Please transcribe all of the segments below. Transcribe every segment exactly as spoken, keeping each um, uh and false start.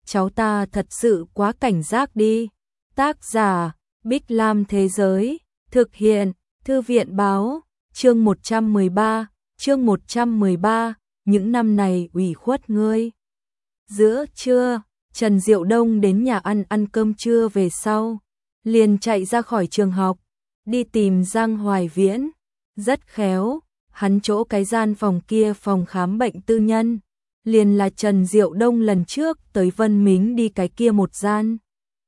cháu ta thật sự quá cảnh giác đi. Tác giả, Bích Lam Thế Giới, thực hiện, Thư viện Báo, chương một trăm mười ba, chương một trăm mười ba, những năm này ủy khuất ngươi. Giữa trưa, Trần Diệu Đông đến nhà ăn ăn cơm trưa về sau, liền chạy ra khỏi trường học, đi tìm Giang Hoài Viễn. Rất khéo, hắn chỗ cái gian phòng kia phòng khám bệnh tư nhân, liền là Trần Diệu Đông lần trước tới Vân Mính đi cái kia một gian.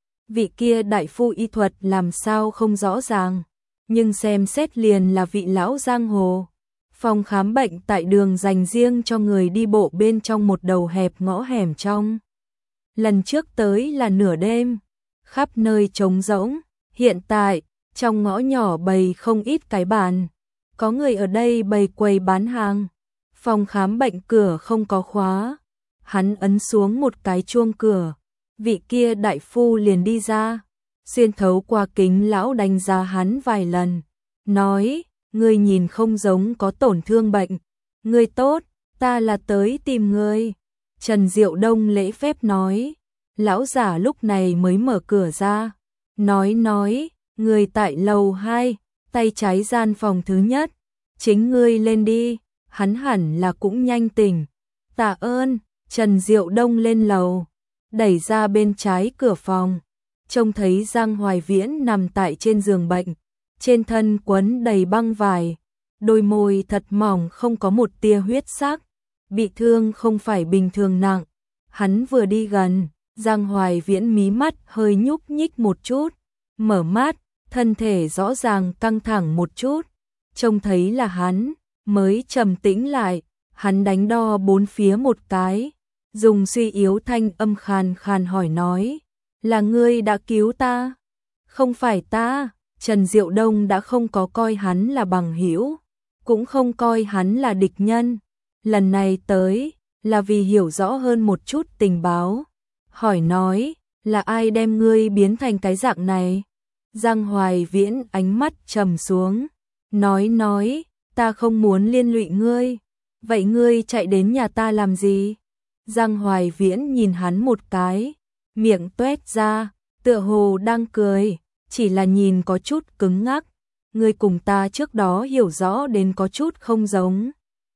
Vị kia đại phu y thuật làm sao không rõ ràng, nhưng xem xét liền là vị lão giang hồ. Phòng khám bệnh tại đường dành riêng cho người đi bộ bên trong một đầu hẹp ngõ hẻm trong. Lần trước tới là nửa đêm, khắp nơi trống rỗng, hiện tại, trong ngõ nhỏ bày không ít cái bàn. Có người ở đây bày quầy bán hàng. Phòng khám bệnh cửa không có khóa. Hắn ấn xuống một cái chuông cửa. Vị kia đại phu liền đi ra. Xuyên thấu qua kính lão đánh giá hắn vài lần. Nói, ngươi nhìn không giống có tổn thương bệnh. Ngươi tốt, ta là tới tìm ngươi. Trần Diệu Đông lễ phép nói. Lão giả lúc này mới mở cửa ra. Nói nói, ngươi tại lầu hai, tay trái gian phòng thứ nhất. Chính ngươi lên đi, hắn hẳn là cũng nhanh tỉnh. Tạ ơn, Trần Diệu Đông lên lầu, đẩy ra bên trái cửa phòng, trông thấy Giang Hoài Viễn nằm tại trên giường bệnh, trên thân quấn đầy băng vải, đôi môi thật mỏng không có một tia huyết sắc, bị thương không phải bình thường nặng. Hắn vừa đi gần, Giang Hoài Viễn mí mắt hơi nhúc nhích một chút, mở mắt, thân thể rõ ràng căng thẳng một chút. Trông thấy là hắn, mới trầm tĩnh lại, hắn đánh đo bốn phía một cái, dùng suy yếu thanh âm khàn khàn hỏi nói, là ngươi đã cứu ta? Không phải ta. Trần Diệu Đông đã không có coi hắn là bằng hữu, cũng không coi hắn là địch nhân. Lần này tới, là vì hiểu rõ hơn một chút tình báo. Hỏi nói, là ai đem ngươi biến thành cái dạng này? Giang Hoài Viễn ánh mắt trầm xuống. Nói nói, ta không muốn liên lụy ngươi. Vậy ngươi chạy đến nhà ta làm gì? Giang Hoài Viễn nhìn hắn một cái, miệng tuét ra, tựa hồ đang cười, chỉ là nhìn có chút cứng ngắc. Ngươi cùng ta trước đó hiểu rõ đến có chút không giống.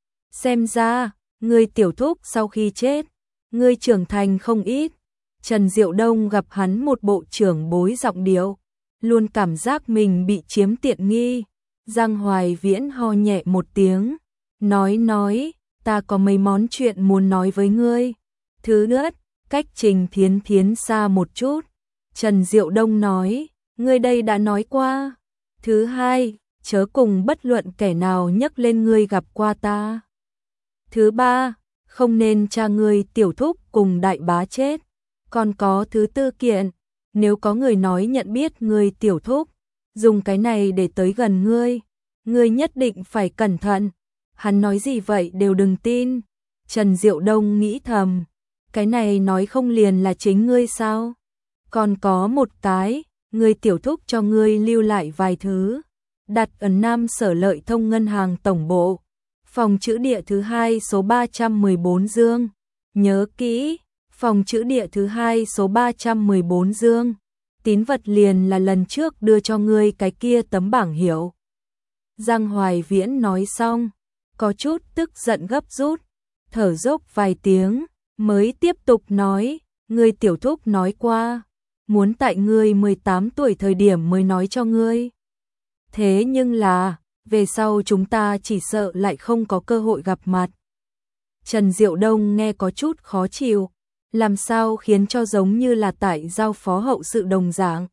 Xem ra, ngươi tiểu thúc sau khi chết, ngươi trưởng thành không ít. Trần Diệu Đông gặp hắn một bộ trưởng bối giọng điệu, luôn cảm giác mình bị chiếm tiện nghi. Giang Hoài Viễn ho nhẹ một tiếng, nói nói, ta có mấy món chuyện muốn nói với ngươi. Thứ nhất, cách Trình Thiến Thiến xa một chút. Trần Diệu Đông nói, ngươi đây đã nói qua. Thứ hai, chớ cùng bất luận kẻ nào nhắc lên ngươi gặp qua ta. Thứ ba, không nên cha ngươi tiểu thúc cùng đại bá chết. Còn có thứ tư kiện, nếu có người nói nhận biết ngươi tiểu thúc, dùng cái này để tới gần ngươi, ngươi nhất định phải cẩn thận. Hắn nói gì vậy đều đừng tin. Trần Diệu Đông nghĩ thầm, cái này nói không liền là chính ngươi sao? Còn có một cái, ngươi tiểu thúc cho ngươi lưu lại vài thứ, đặt ở Nam Sở Lợi Thông Ngân hàng Tổng Bộ, phòng trữ địa thứ hai số ba trăm mười bốn Dương. Nhớ kỹ, phòng trữ địa thứ hai số ba trăm mười bốn Dương. Tín vật liền là lần trước đưa cho ngươi cái kia tấm bảng hiệu. Giang Hoài Viễn nói xong, có chút tức giận gấp rút, thở dốc vài tiếng, mới tiếp tục nói, ngươi tiểu thúc nói qua, muốn tại ngươi mười tám tuổi thời điểm mới nói cho ngươi. Thế nhưng là, về sau chúng ta chỉ sợ lại không có cơ hội gặp mặt. Trần Diệu Đông nghe có chút khó chịu, làm sao khiến cho giống như là tại giao phó hậu sự đồng dạng.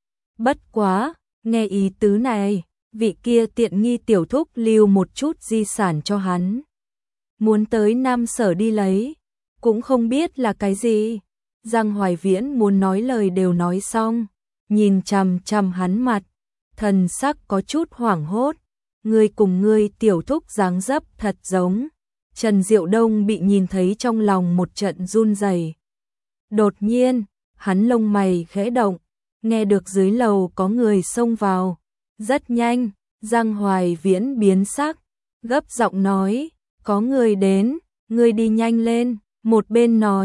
Bất quá, nghe ý tứ này, vị kia tiện nghi tiểu thúc lưu một chút di sản cho hắn. Muốn tới Nam Sở đi lấy, cũng không biết là cái gì. Giang Hoài Viễn muốn nói lời đều nói xong, nhìn chằm chằm hắn mặt, thần sắc có chút hoảng hốt. Ngươi cùng ngươi tiểu thúc dáng dấp thật giống. Trần Diệu Đông bị nhìn thấy trong lòng một trận run rẩy. Đột nhiên, hắn lông mày khẽ động, nghe được dưới lầu có người xông vào. Rất nhanh, Giang Hoài Viễn biến sắc, gấp giọng nói, có người đến, ngươi đi nhanh lên. Một bên nói,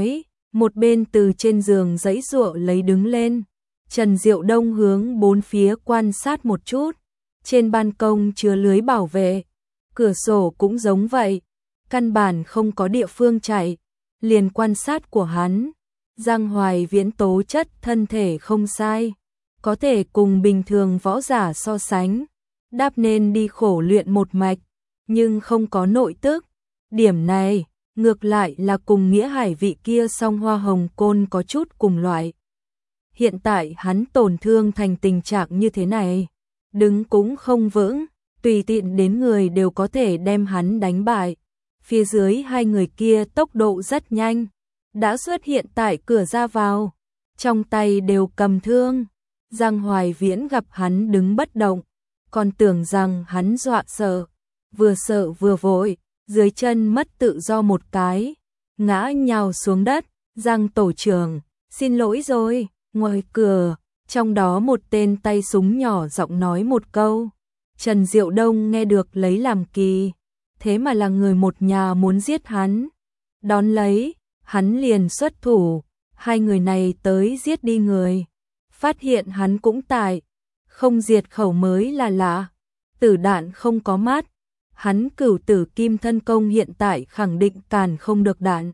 một bên từ trên giường giãy giụa lấy đứng lên. Trần Diệu Đông hướng bốn phía quan sát một chút, trên ban công chứa lưới bảo vệ, cửa sổ cũng giống vậy, căn bản không có địa phương chạy. Liền quan sát của hắn, Giang Hoài Viễn tố chất thân thể không sai, có thể cùng bình thường võ giả so sánh, đáp nên đi khổ luyện một mạch, nhưng không có nội tức. Điểm này, ngược lại là cùng Nghĩa Hải vị kia song hoa hồng côn có chút cùng loại. Hiện tại hắn tổn thương thành tình trạng như thế này, đứng cũng không vững, tùy tiện đến người đều có thể đem hắn đánh bại. Phía dưới hai người kia tốc độ rất nhanh, đã xuất hiện tại cửa ra vào, trong tay đều cầm thương. Giang Hoài Viễn gặp hắn đứng bất động, còn tưởng rằng hắn dọa sợ, vừa sợ vừa vội, dưới chân mất tự do một cái, ngã nhào xuống đất. Giang tổ trưởng, xin lỗi rồi. Ngoài cửa, trong đó một tên tay súng nhỏ giọng nói một câu. Trần Diệu Đông nghe được lấy làm kỳ, thế mà là người một nhà muốn giết hắn. Đón lấy, hắn liền xuất thủ, hai người này tới giết đi người. Phát hiện hắn cũng tại, không diệt khẩu mới là lạ. Tử đạn không có mát, hắn cửu tử kim thân công hiện tại khẳng định càn không được đạn.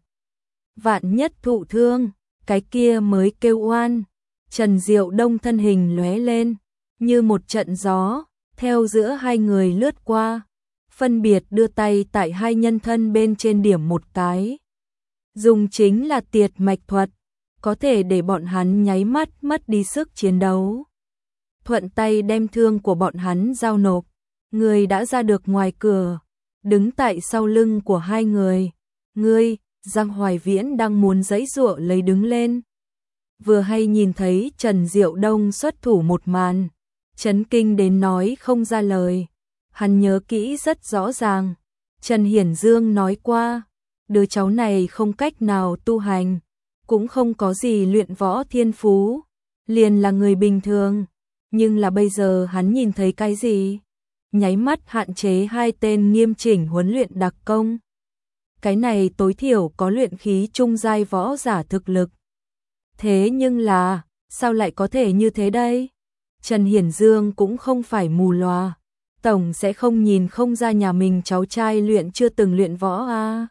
Vạn nhất thụ thương, cái kia mới kêu oan. Trần Diệu Đông thân hình lóe lên, như một trận gió, theo giữa hai người lướt qua, phân biệt đưa tay tại hai nhân thân bên trên điểm một cái. Dùng chính là tiệt mạch thuật, có thể để bọn hắn nháy mắt mất đi sức chiến đấu. Thuận tay đem thương của bọn hắn giao nộp, người đã ra được ngoài cửa, đứng tại sau lưng của hai người. Ngươi, Giang Hoài Viễn đang muốn giãy giụa lấy đứng lên. Vừa hay nhìn thấy Trần Diệu Đông xuất thủ một màn, chấn kinh đến nói không ra lời. Hắn nhớ kỹ rất rõ ràng, Trần Hiển Dương nói qua, đứa cháu này không cách nào tu hành, cũng không có gì luyện võ thiên phú, liền là người bình thường. Nhưng là bây giờ hắn nhìn thấy cái gì? Nháy mắt hạn chế hai tên nghiêm chỉnh huấn luyện đặc công. Cái này tối thiểu có luyện khí trung giai võ giả thực lực. Thế nhưng là, sao lại có thể như thế đây? Trần Hiển Dương cũng không phải mù lòa, tổng sẽ không nhìn không ra nhà mình cháu trai luyện chưa từng luyện võ à.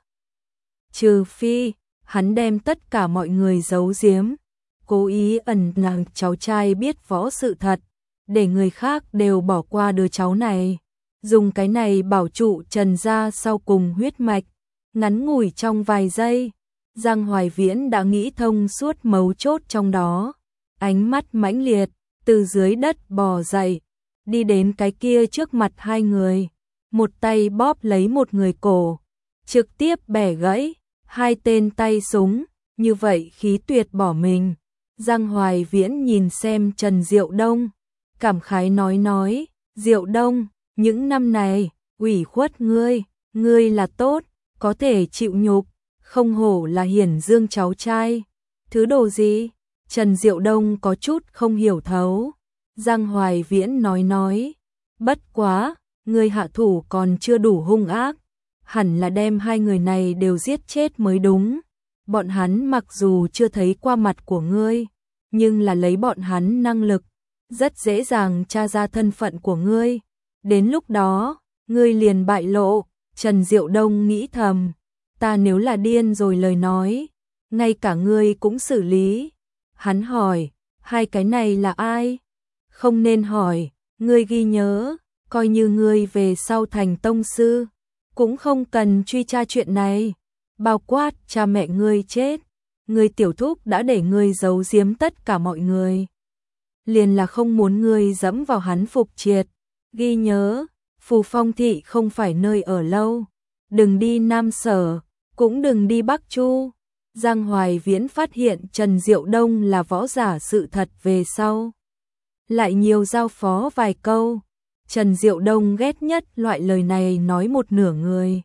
Trừ phi, hắn đem tất cả mọi người giấu giếm, cố ý ẩn nàng cháu trai biết võ sự thật, để người khác đều bỏ qua đứa cháu này. Dùng cái này bảo trụ Trần gia sau cùng huyết mạch. Ngắn ngủi trong vài giây, Giang Hoài Viễn đã nghĩ thông suốt mấu chốt trong đó. Ánh mắt mãnh liệt, từ dưới đất bò dậy, đi đến cái kia trước mặt hai người. Một tay bóp lấy một người cổ, trực tiếp bẻ gãy hai tên tay súng, như vậy khí tuyệt bỏ mình. Giang Hoài Viễn nhìn xem Trần Diệu Đông, cảm khái nói nói, Diệu Đông, những năm này, ủy khuất ngươi, ngươi là tốt, có thể chịu nhục, không hổ là Hiển Dương cháu trai. Thứ đồ gì? Trần Diệu Đông có chút không hiểu thấu. Giang Hoài Viễn nói nói, bất quá, ngươi hạ thủ còn chưa đủ hung ác, hẳn là đem hai người này đều giết chết mới đúng. Bọn hắn mặc dù chưa thấy qua mặt của ngươi, nhưng là lấy bọn hắn năng lực, rất dễ dàng tra ra thân phận của ngươi. Đến lúc đó, ngươi liền bại lộ. Trần Diệu Đông nghĩ thầm, ta nếu là điên rồi lời nói, ngay cả ngươi cũng xử lý. Hắn hỏi, hai cái này là ai? Không nên hỏi, ngươi ghi nhớ, coi như ngươi về sau thành tông sư, cũng không cần truy tra chuyện này. Bao quát cha mẹ ngươi chết, ngươi tiểu thúc đã để ngươi giấu giếm tất cả mọi người. Liền là không muốn ngươi dẫm vào hắn phục triệt. Ghi nhớ, Phù Phong thị không phải nơi ở lâu, đừng đi Nam Sở, cũng đừng đi Bắc Chu. Giang Hoài Viễn phát hiện Trần Diệu Đông là võ giả sự thật về sau, lại nhiều giao phó vài câu. Trần Diệu Đông ghét nhất loại lời này nói một nửa người.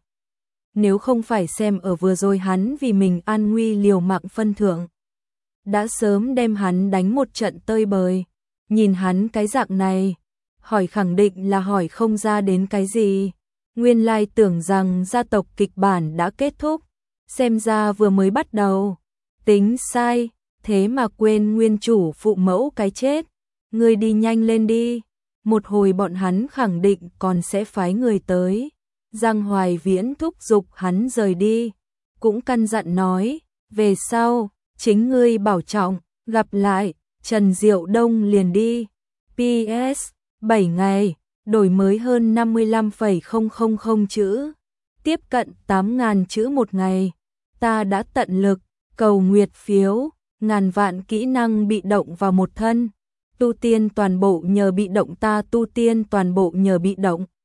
Nếu không phải xem ở vừa rồi hắn vì mình an nguy liều mạng phân thượng, đã sớm đem hắn đánh một trận tơi bời. Nhìn hắn cái dạng này, hỏi khẳng định là hỏi không ra đến cái gì. Nguyên lai tưởng rằng gia tộc kịch bản đã kết thúc, xem ra vừa mới bắt đầu. tính sai, thế mà quên nguyên chủ phụ mẫu cái chết. Ngươi đi nhanh lên đi, một hồi bọn hắn khẳng định còn sẽ phái người tới. Giang Hoài Viễn thúc giục hắn rời đi, cũng căn dặn nói, về sau, chính ngươi bảo trọng, gặp lại. Trần Diệu Đông liền đi. pê ét, bảy ngày, đổi mới hơn năm mươi lăm phẩy không không không chữ, tiếp cận tám nghìn chữ một ngày. Ta đã tận lực, cầu nguyệt phiếu, ngàn vạn kỹ năng bị động vào một thân. Tu tiên toàn bộ nhờ bị động, ta tu tiên toàn bộ nhờ bị động.